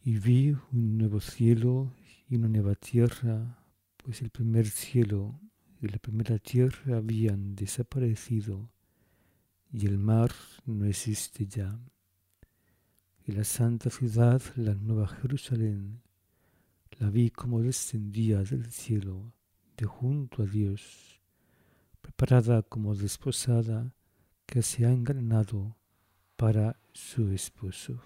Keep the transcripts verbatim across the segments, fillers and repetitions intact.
Y vi un nuevo cielo y una nueva tierra, pues el primer cielo y la primera tierra habían desaparecido y el mar no existe ya. Y la santa ciudad, la nueva Jerusalén, la vi como descendía del cielo, de junto a Dios, preparada como desposada que se ha engalanado para su esposo.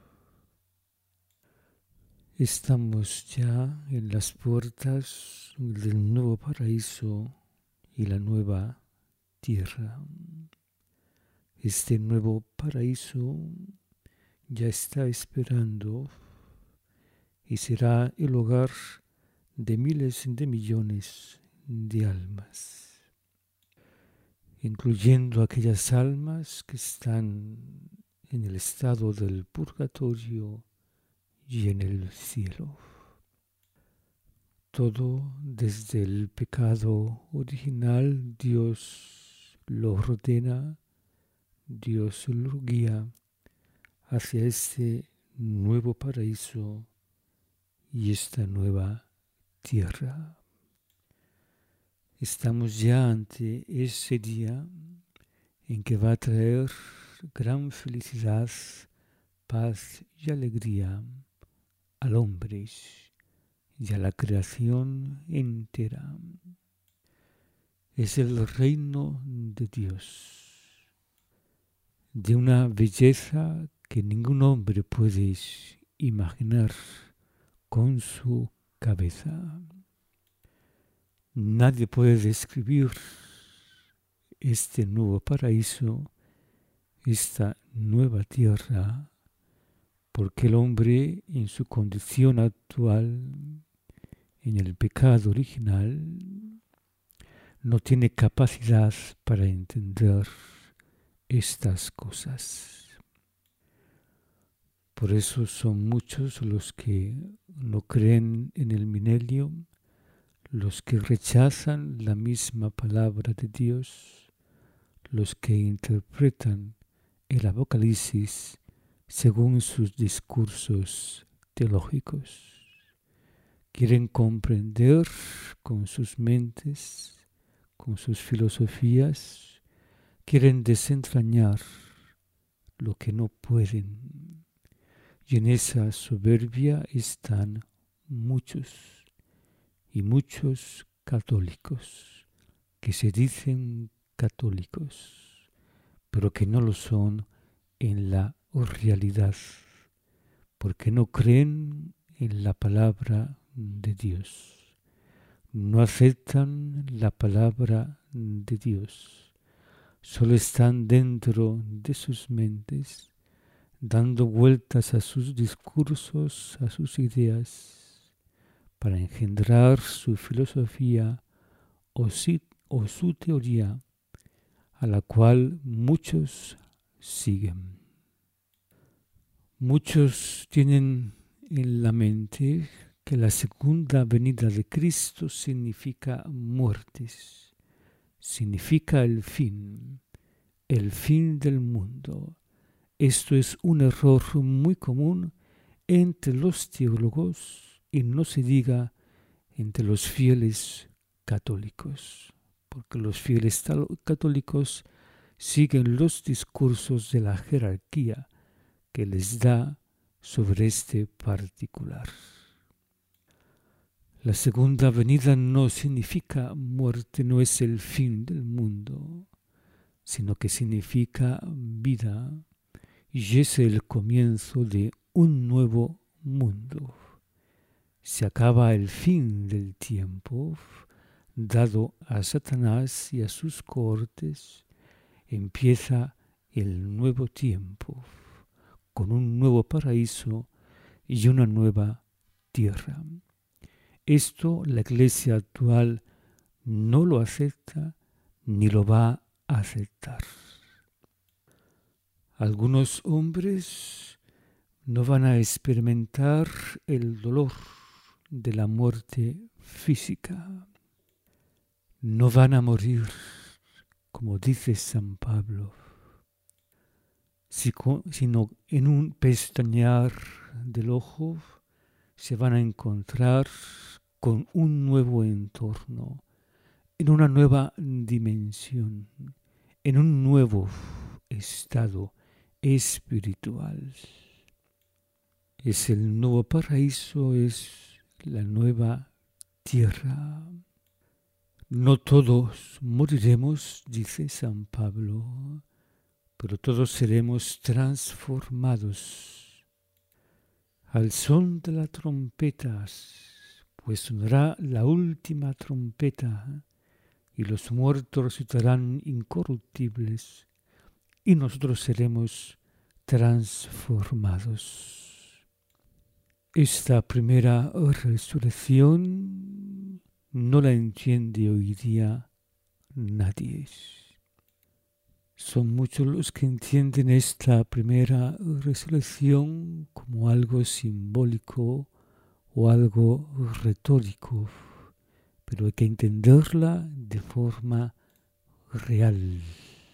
Estamos ya en las puertas del nuevo paraíso y la nueva tierra. Este nuevo paraíso ya está esperando y será el hogar de miles de millones de almas, incluyendo aquellas almas que están en el estado del purgatorio y en el cielo. Todo desde el pecado original Dios lo ordena, Dios lo guía hacia este nuevo paraíso y esta nueva tierra. Estamos ya ante ese día en que va a traer gran felicidad, paz y alegría al hombre y a la creación entera. Es el reino de Dios, de una belleza que ningún hombre puede imaginar con su cabeza. Nadie puede describir este nuevo paraíso, esta nueva tierra, porque el hombre en su condición actual, en el pecado original, no tiene capacidad para entender estas cosas. Por eso son muchos los que no creen en el milenio, los que rechazan la misma palabra de Dios, los que interpretan el Apocalipsis según sus discursos teológicos. Quieren comprender con sus mentes, con sus filosofías, quieren desentrañar lo que no pueden. Y en esa soberbia están muchos, y muchos católicos, que se dicen católicos, pero que no lo son en la realidad, porque no creen en la palabra de Dios. No aceptan la palabra de Dios. Solo están dentro de sus mentes, dando vueltas a sus discursos, a sus ideas, para engendrar su filosofía o, si, o su teoría, a la cual muchos siguen. Muchos tienen en la mente que la segunda venida de Cristo significa muertes, significa el fin, el fin del mundo. Esto es un error muy común entre los teólogos y no se diga entre los fieles católicos, porque los fieles católicos siguen los discursos de la jerarquía que les da sobre este particular. La segunda venida no significa muerte, no es el fin del mundo, sino que significa vida y es el comienzo de un nuevo mundo. Se acaba el fin del tiempo dado a Satanás y a sus cohortes, empieza el nuevo tiempo con un nuevo paraíso y una nueva tierra. Esto la Iglesia actual no lo acepta ni lo va a aceptar. Algunos hombres no van a experimentar el dolor de la muerte física. No van a morir, como dice San Pablo, sino en un pestañear del ojo se van a encontrar con un nuevo entorno, en una nueva dimensión, en un nuevo estado espiritual. Es el nuevo paraíso, es la nueva tierra. No todos moriremos, dice San Pablo, pero todos seremos transformados. Al son de las trompetas, pues sonará la última trompeta, y los muertos resucitarán incorruptibles, y nosotros seremos transformados. Esta primera resurrección no la entiende hoy día nadie. Son muchos los que entienden esta primera resurrección como algo simbólico o algo retórico, pero hay que entenderla de forma real.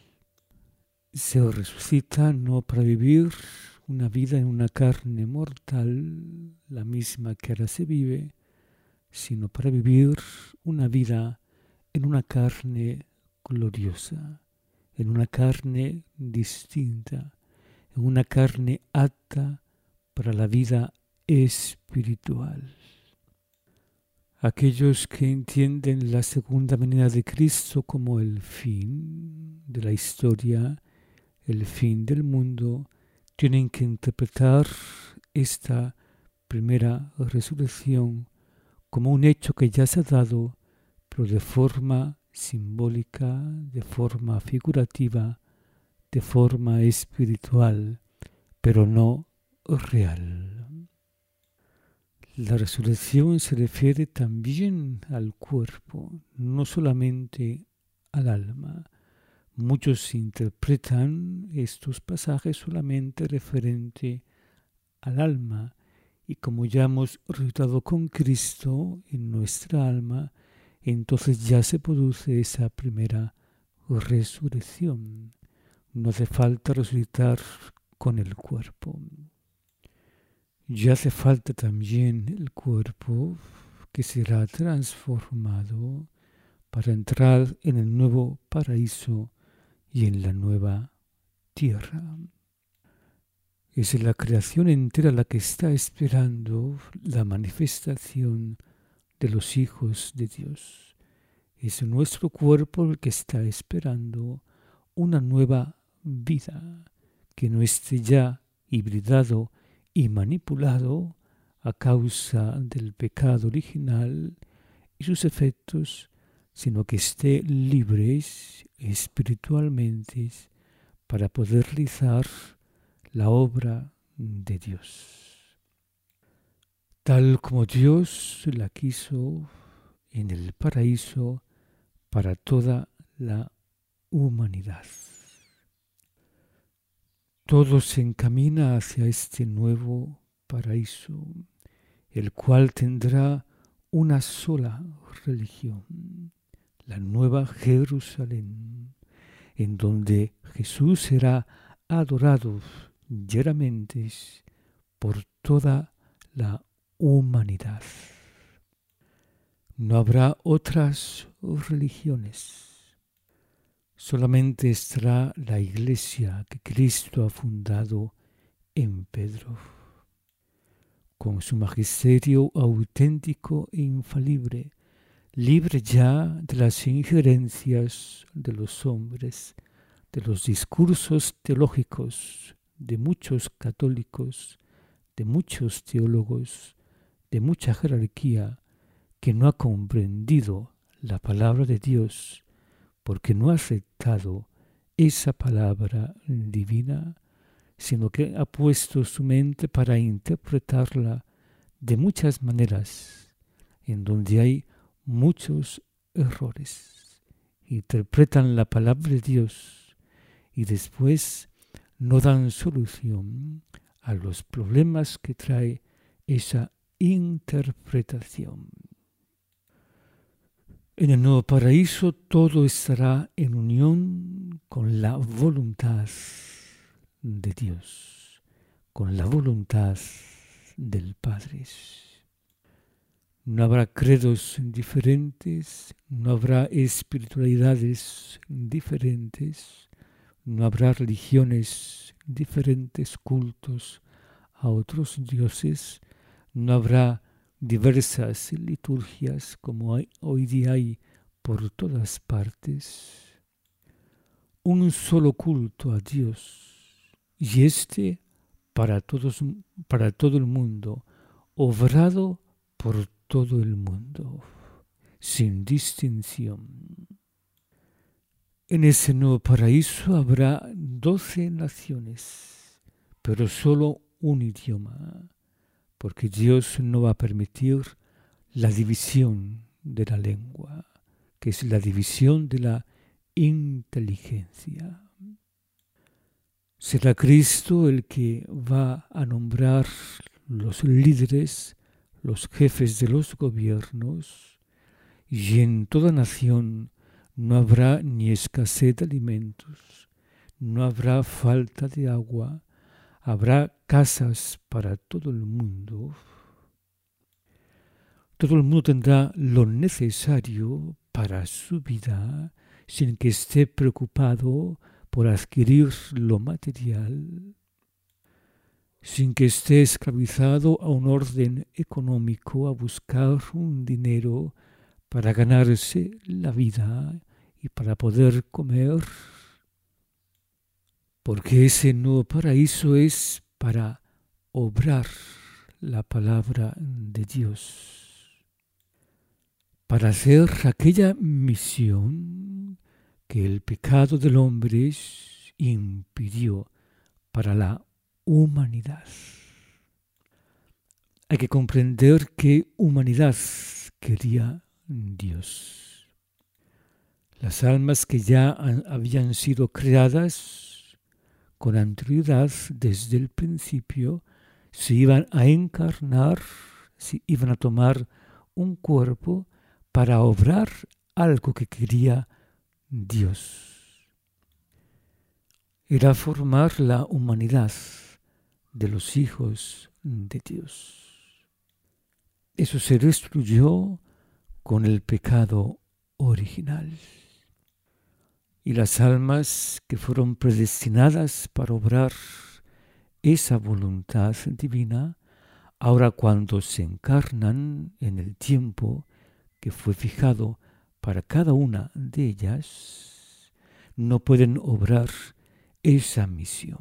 Se resucita no para vivir una vida en una carne mortal, la misma que ahora se vive, sino para vivir una vida en una carne gloriosa, en una carne distinta, en una carne apta para la vida espiritual. Aquellos que entienden la segunda venida de Cristo como el fin de la historia, el fin del mundo, tienen que interpretar esta primera resurrección como un hecho que ya se ha dado, pero de forma simbólica, de forma figurativa, de forma espiritual, pero no real. La resurrección se refiere también al cuerpo, no solamente al alma. Muchos interpretan estos pasajes solamente referente al alma, y como ya hemos resucitado con Cristo en nuestra alma, entonces ya se produce esa primera resurrección. No hace falta resucitar con el cuerpo. Ya hace falta también el cuerpo que será transformado para entrar en el nuevo paraíso y en la nueva tierra. Es la creación entera la que está esperando la manifestación de los hijos de Dios. Es nuestro cuerpo el que está esperando una nueva vida que no esté ya hibridado y manipulado a causa del pecado original y sus efectos, sino que esté libre espiritualmente para poder realizar la obra de Dios. Tal como Dios la quiso en el paraíso para toda la humanidad. Todo se encamina hacia este nuevo paraíso, el cual tendrá una sola religión, la nueva Jerusalén, en donde Jesús será adorado diariamente por toda la humanidad. No habrá otras religiones. Solamente estará la iglesia que Cristo ha fundado en Pedro, con su magisterio auténtico e infalible, libre ya de las injerencias de los hombres, de los discursos teológicos de muchos católicos, de muchos teólogos, de mucha jerarquía que no ha comprendido la palabra de Dios, porque no ha aceptado esa palabra divina, sino que ha puesto su mente para interpretarla de muchas maneras, en donde hay muchos errores. Interpretan la palabra de Dios y después no dan solución a los problemas que trae esa interpretación. En el nuevo paraíso todo estará en unión con la voluntad de Dios, con la voluntad del Padre. No habrá credos diferentes, no habrá espiritualidades diferentes, no habrá religiones diferentes, cultos a otros dioses, no habrá diversas liturgias como hay, hoy día hay por todas partes. Un solo culto a Dios, y este para todos, para todo el mundo, obrado por todo el mundo, sin distinción. En ese nuevo paraíso habrá doce naciones, pero solo un idioma, porque Dios no va a permitir la división de la lengua, que es la división de la inteligencia. Será Cristo el que va a nombrar los líderes, los jefes de los gobiernos, y en toda nación no habrá ni escasez de alimentos, no habrá falta de agua, habrá casas para todo el mundo. Todo el mundo tendrá lo necesario para su vida sin que esté preocupado por adquirir lo material, sin que esté esclavizado a un orden económico, a buscar un dinero para ganarse la vida y para poder comer, porque ese nuevo paraíso es para obrar la palabra de Dios, para hacer aquella misión que el pecado del hombre impidió para la humanidad. Hay que comprender qué humanidad quería Dios. Las almas que ya habían sido creadas con anterioridad desde el principio se iban a encarnar, se iban a tomar un cuerpo para obrar algo que quería Dios. Era formar la humanidad de los hijos de Dios. Eso se destruyó con el pecado original. Y las almas que fueron predestinadas para obrar esa voluntad divina, ahora cuando se encarnan en el tiempo que fue fijado para cada una de ellas, no pueden obrar esa misión.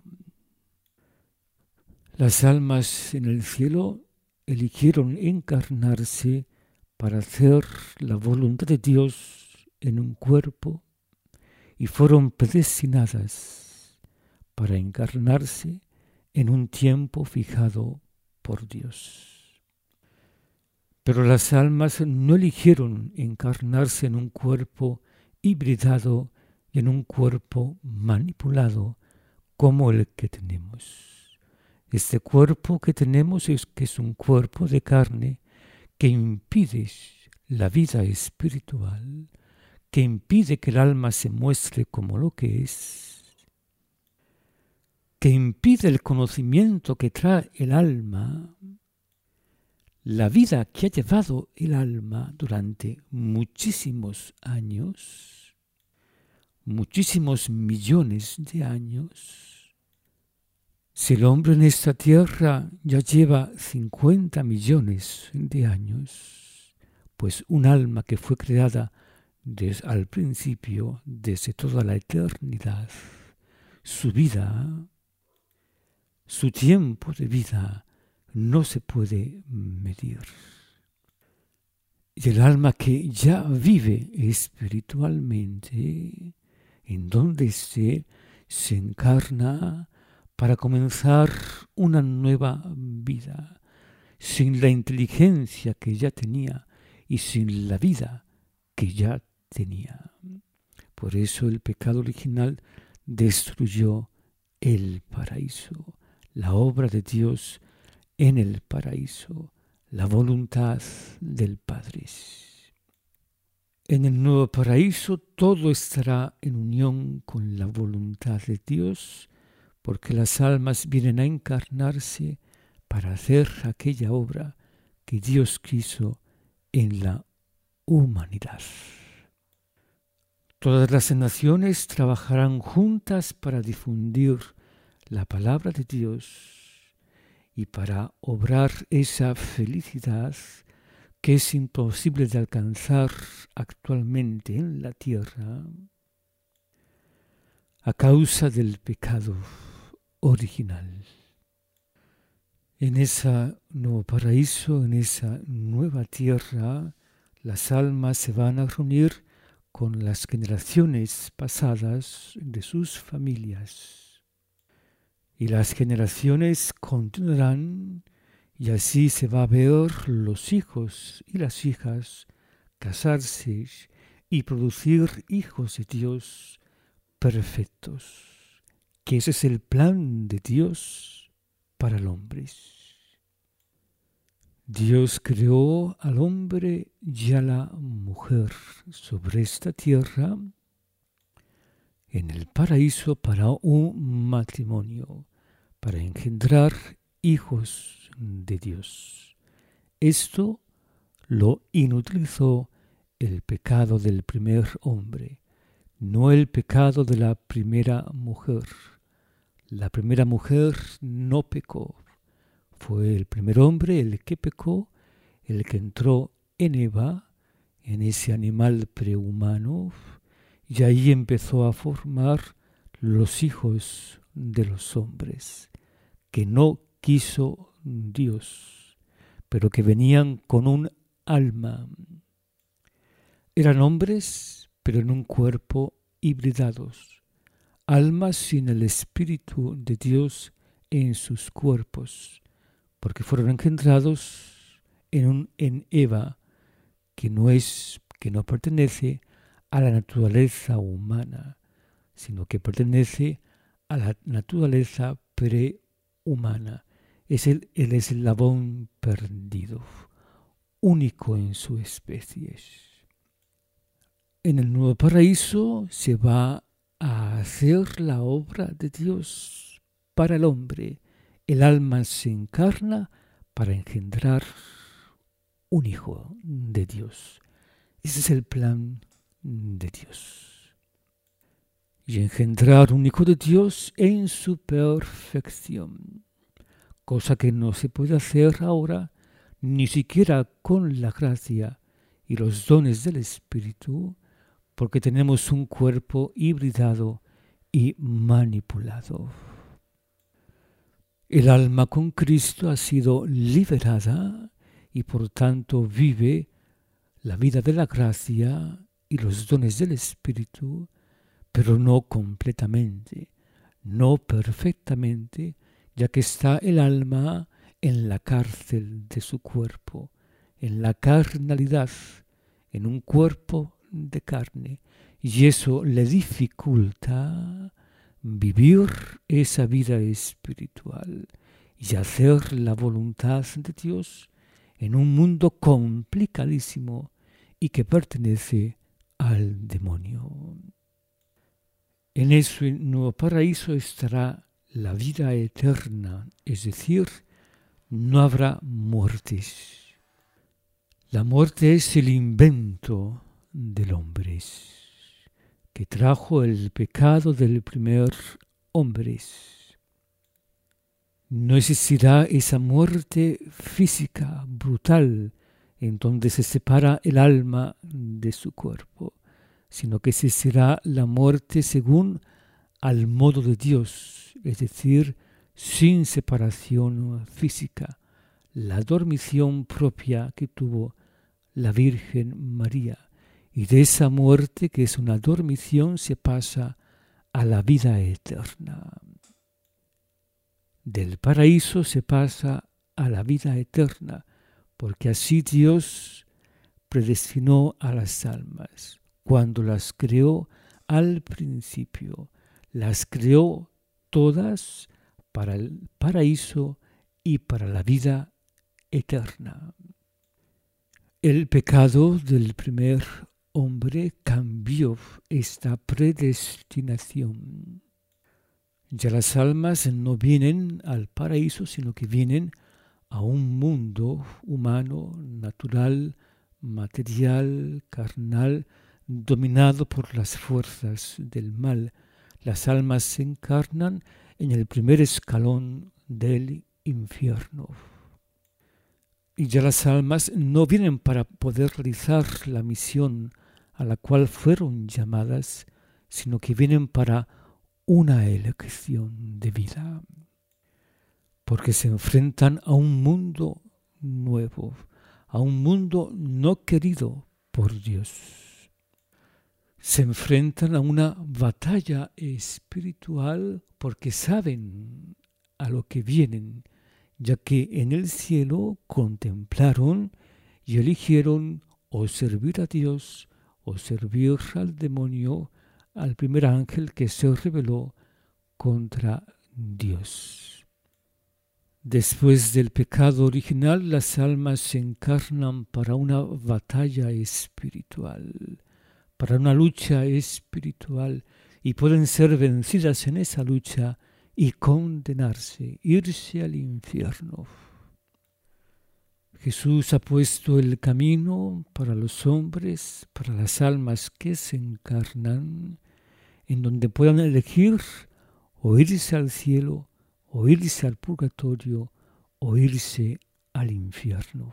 Las almas en el cielo eligieron encarnarse para hacer la voluntad de Dios en un cuerpo y fueron predestinadas para encarnarse en un tiempo fijado por Dios. Pero las almas no eligieron encarnarse en un cuerpo hibridado y en un cuerpo manipulado como el que tenemos. Este cuerpo que tenemos es que es un cuerpo de carne que impide la vida espiritual, que impide que el alma se muestre como lo que es, que impide el conocimiento que trae el alma, la vida que ha llevado el alma durante muchísimos años, muchísimos millones de años. Si el hombre en esta tierra ya lleva cincuenta millones de años, pues un alma que fue creada desde al principio, desde toda la eternidad, su vida, su tiempo de vida no se puede medir. Y el alma que ya vive espiritualmente, en donde esté, se encarna para comenzar una nueva vida, sin la inteligencia que ya tenía y sin la vida que ya tenía. Por eso el pecado original destruyó el paraíso, la obra de Dios en el paraíso, la voluntad del Padre. En el nuevo paraíso todo estará en unión con la voluntad de Dios, porque las almas vienen a encarnarse para hacer aquella obra que Dios quiso en la humanidad. Todas las naciones trabajarán juntas para difundir la palabra de Dios y para obrar esa felicidad que es imposible de alcanzar actualmente en la tierra a causa del pecado original. En ese nuevo paraíso, en esa nueva tierra, las almas se van a reunir con las generaciones pasadas de sus familias. Y las generaciones continuarán y así se va a ver los hijos y las hijas casarse y producir hijos de Dios perfectos, que ese es el plan de Dios para el hombre. Dios creó al hombre y a la mujer sobre esta tierra en el paraíso para un matrimonio, para engendrar hijos de Dios. Esto lo inutilizó el pecado del primer hombre, no el pecado de la primera mujer. La primera mujer no pecó. Fue el primer hombre el que pecó, el que entró en Eva, en ese animal prehumano, y ahí empezó a formar los hijos de los hombres, que no quiso Dios, pero que venían con un alma. Eran hombres, pero en un cuerpo hibridados, almas sin el Espíritu de Dios en sus cuerpos, porque fueron engendrados en, un, en Eva, que no es, que no pertenece a la naturaleza humana, sino que pertenece a la naturaleza prehumana. Es el, el eslabón perdido, único en su especie. En el nuevo paraíso se va a hacer la obra de Dios para el hombre. El alma se encarna para engendrar un hijo de Dios. Ese es el plan de Dios. Y engendrar un hijo de Dios en su perfección, cosa que no se puede hacer ahora, ni siquiera con la gracia y los dones del Espíritu, porque tenemos un cuerpo hibridado y manipulado. El alma con Cristo ha sido liberada y por tanto vive la vida de la gracia y los dones del Espíritu, pero no completamente, no perfectamente, ya que está el alma en la cárcel de su cuerpo, en la carnalidad, en un cuerpo de carne, y eso le dificulta vivir esa vida espiritual y hacer la voluntad de Dios en un mundo complicadísimo y que pertenece al demonio. En ese nuevo paraíso estará la vida eterna, es decir, no habrá muertes. La muerte es el invento del hombre, que trajo el pecado del primer hombre. No existirá esa muerte física, brutal, en donde se separa el alma de su cuerpo, sino que existirá la muerte según al modo de Dios, es decir, sin separación física, la dormición propia que tuvo la Virgen María. Y de esa muerte, que es una dormición, se pasa a la vida eterna. Del paraíso se pasa a la vida eterna, porque así Dios predestinó a las almas. Cuando las creó al principio, las creó todas para el paraíso y para la vida eterna. El pecado del primer hombre cambió esta predestinación. Ya las almas no vienen al paraíso, sino que vienen a un mundo humano, natural, material, carnal, dominado por las fuerzas del mal. Las almas se encarnan en el primer escalón del infierno. Y ya las almas no vienen para poder realizar la misión a la cual fueron llamadas, sino que vienen para una elección de vida, porque se enfrentan a un mundo nuevo, a un mundo no querido por Dios. Se enfrentan a una batalla espiritual porque saben a lo que vienen, ya que en el cielo contemplaron y eligieron o servir a Dios o servir al demonio, al primer ángel que se rebeló contra Dios. Después del pecado original, las almas se encarnan para una batalla espiritual, para una lucha espiritual, y pueden ser vencidas en esa lucha y condenarse, irse al infierno. Jesús ha puesto el camino para los hombres, para las almas que se encarnan, en donde puedan elegir o irse al cielo, o irse al purgatorio, o irse al infierno.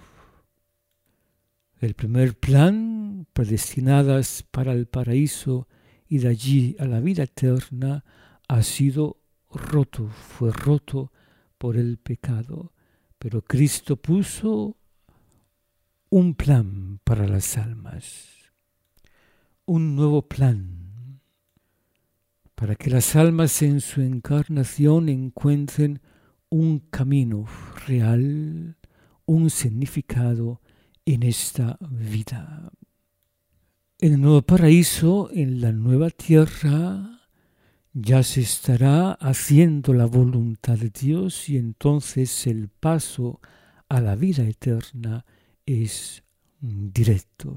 El primer plan, predestinadas para el paraíso y de allí a la vida eterna, ha sido roto, fue roto por el pecado. Pero Cristo puso un plan para las almas, un nuevo plan, para que las almas en su encarnación encuentren un camino real, un significado en esta vida. En el nuevo paraíso, en la nueva tierra, ya se estará haciendo la voluntad de Dios y entonces el paso a la vida eterna es directo.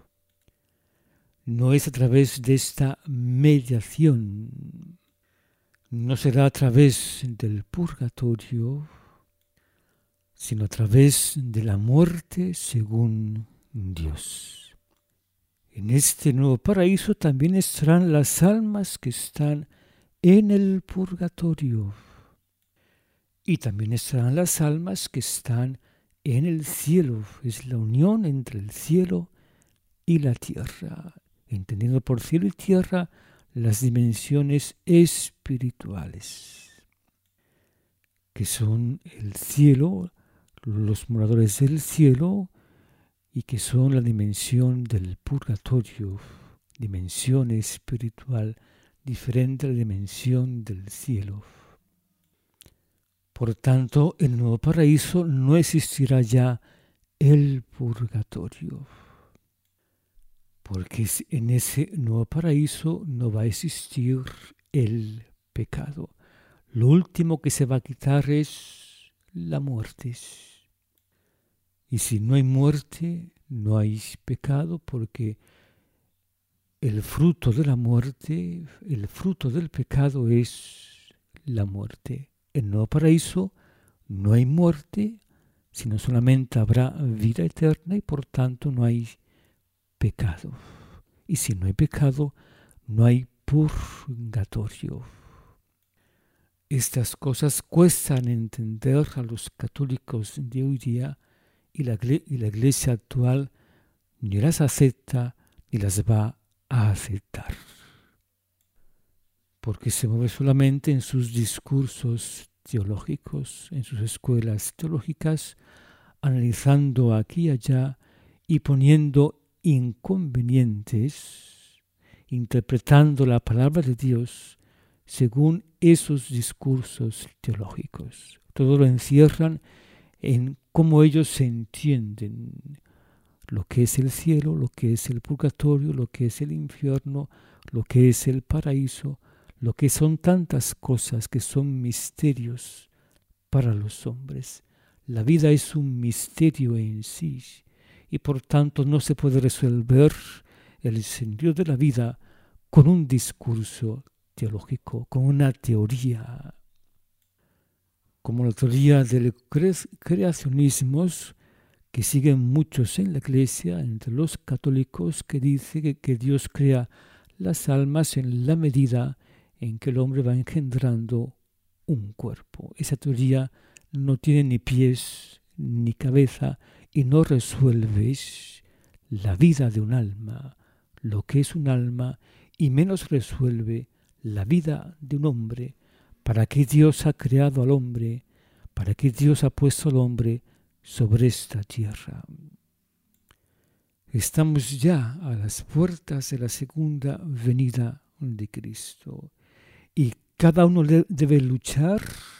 No es a través de esta mediación, no será a través del purgatorio, sino a través de la muerte según Dios. En este nuevo paraíso también estarán las almas que están en el purgatorio. Y también estarán las almas que están en el cielo. Es la unión entre el cielo y la tierra. Entendiendo por cielo y tierra las dimensiones espirituales, que son el cielo, los moradores del cielo, y que son la dimensión del purgatorio, dimensión espiritual diferente a la dimensión del cielo. Por tanto, en el nuevo paraíso no existirá ya el purgatorio, porque en ese nuevo paraíso no va a existir el pecado. Lo último que se va a quitar es la muerte. Y si no hay muerte, no hay pecado, porque el fruto de la muerte, el fruto del pecado es la muerte. En el nuevo paraíso no hay muerte, sino solamente habrá vida eterna y por tanto no hay pecado. Y si no hay pecado, no hay purgatorio. Estas cosas cuestan entender a los católicos de hoy día y la, y la iglesia actual ni las acepta ni las va a aceptar. Porque se mueve solamente en sus discursos teológicos, en sus escuelas teológicas, analizando aquí y allá y poniendo inconvenientes, interpretando la palabra de Dios según esos discursos teológicos. Todo lo encierran en cómo ellos se entienden lo que es el cielo, lo que es el purgatorio, lo que es el infierno, lo que es el paraíso, lo que son tantas cosas que son misterios para los hombres. La vida es un misterio en sí y por tanto no se puede resolver el sentido de la vida con un discurso teológico, con una teoría, como la teoría del cre- creacionismo que siguen muchos en la Iglesia, entre los católicos, que dice que, que Dios crea las almas en la medida en que el hombre va engendrando un cuerpo. Esa teoría no tiene ni pies ni cabeza y no resuelve la vida de un alma, lo que es un alma, y menos resuelve la vida de un hombre. ¿Para qué Dios ha creado al hombre? ¿Para qué Dios ha puesto al hombre sobre esta tierra? Estamos ya a las puertas de la segunda venida de Cristo y cada uno debe luchar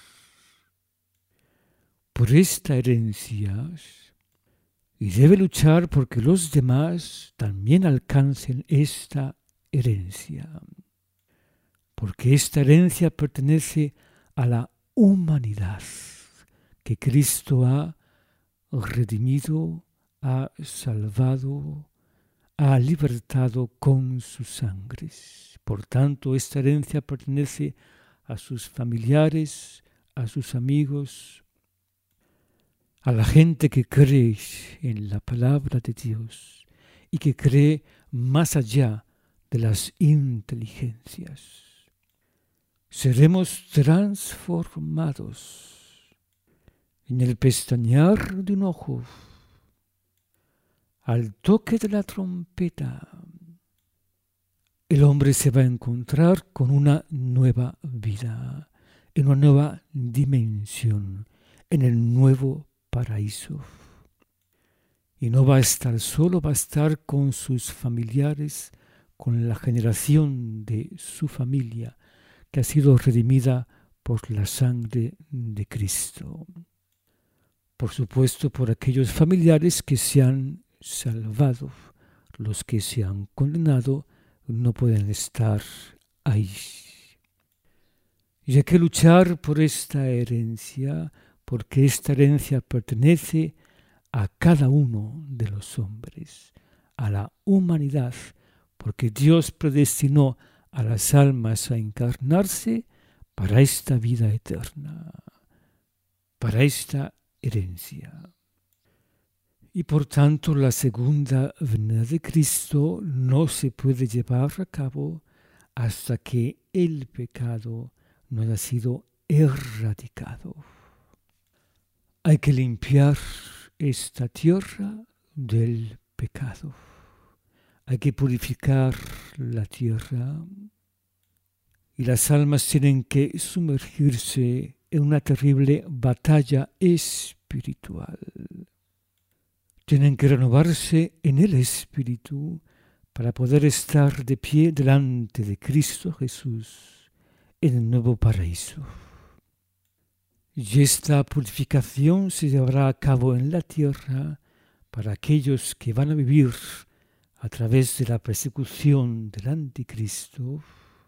por esta herencia y debe luchar porque los demás también alcancen esta herencia, porque esta herencia pertenece a la humanidad que Cristo ha redimido, ha salvado, ha libertado con sus sangres. Por tanto, esta herencia pertenece a sus familiares, a sus amigos, a la gente que cree en la palabra de Dios y que cree más allá de las inteligencias. Seremos transformados en el pestañear de un ojo, al toque de la trompeta. El hombre se va a encontrar con una nueva vida, en una nueva dimensión, en el nuevo paraíso. Y no va a estar solo, va a estar con sus familiares, con la generación de su familia, que ha sido redimida por la sangre de Cristo. Por supuesto, por aquellos familiares que se han salvado. Los que se han condenado no pueden estar ahí. Y hay que luchar por esta herencia, porque esta herencia pertenece a cada uno de los hombres, a la humanidad, porque Dios predestinó a las almas a encarnarse para esta vida eterna, para esta herencia. Y por tanto la segunda venida de Cristo no se puede llevar a cabo hasta que el pecado no haya sido erradicado. Hay que limpiar esta tierra del pecado. Hay que purificar la tierra y las almas tienen que sumergirse en una terrible batalla espiritual. Tienen que renovarse en el Espíritu para poder estar de pie delante de Cristo Jesús en el nuevo paraíso. Y esta purificación se llevará a cabo en la tierra para aquellos que van a vivir a través de la persecución del anticristo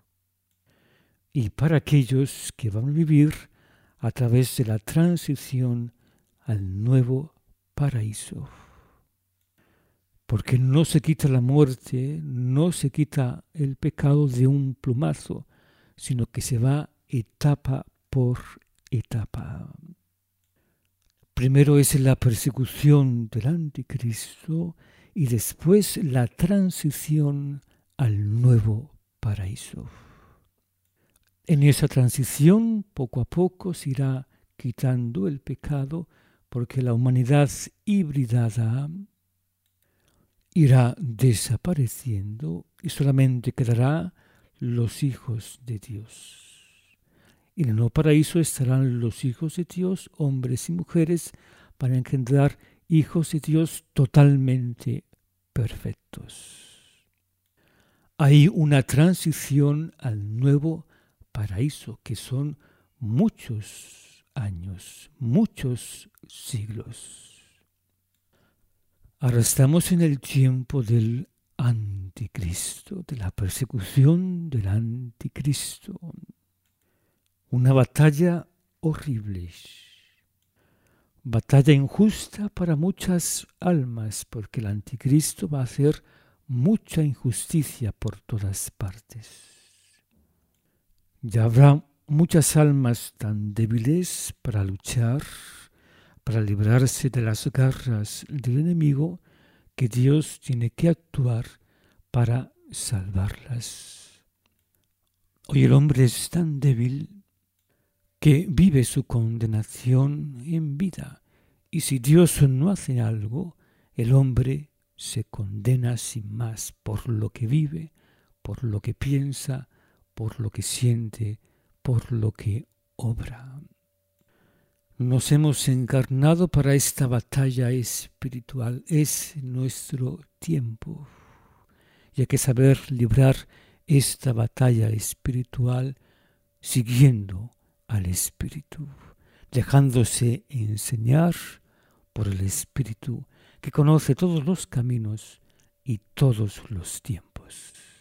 y para aquellos que van a vivir a través de la transición al nuevo paraíso. Porque no se quita la muerte, no se quita el pecado de un plumazo, sino que se va etapa por etapa. Primero es la persecución del anticristo y después la transición al nuevo paraíso. En esa transición, poco a poco, se irá quitando el pecado, porque la humanidad hibridada irá desapareciendo y solamente quedará los hijos de Dios. Y en el nuevo paraíso estarán los hijos de Dios, hombres y mujeres, para engendrar hijos de Dios totalmente perfectos. Hay una transición al nuevo paraíso, que son muchos años, muchos siglos. Ahora estamos en el tiempo del anticristo, de la persecución del anticristo. Una batalla horrible, batalla injusta para muchas almas, porque el anticristo va a hacer mucha injusticia por todas partes. Ya habrá muchas almas tan débiles para luchar, para librarse de las garras del enemigo, que Dios tiene que actuar para salvarlas. Hoy el hombre es tan débil que vive su condenación en vida, y si Dios no hace algo, el hombre se condena sin más por lo que vive, por lo que piensa, por lo que siente, por lo que obra. Nos hemos encarnado para esta batalla espiritual. Es nuestro tiempo. Y hay que saber librar esta batalla espiritual siguiendo al Espíritu, dejándose enseñar por el Espíritu, que conoce todos los caminos y todos los tiempos.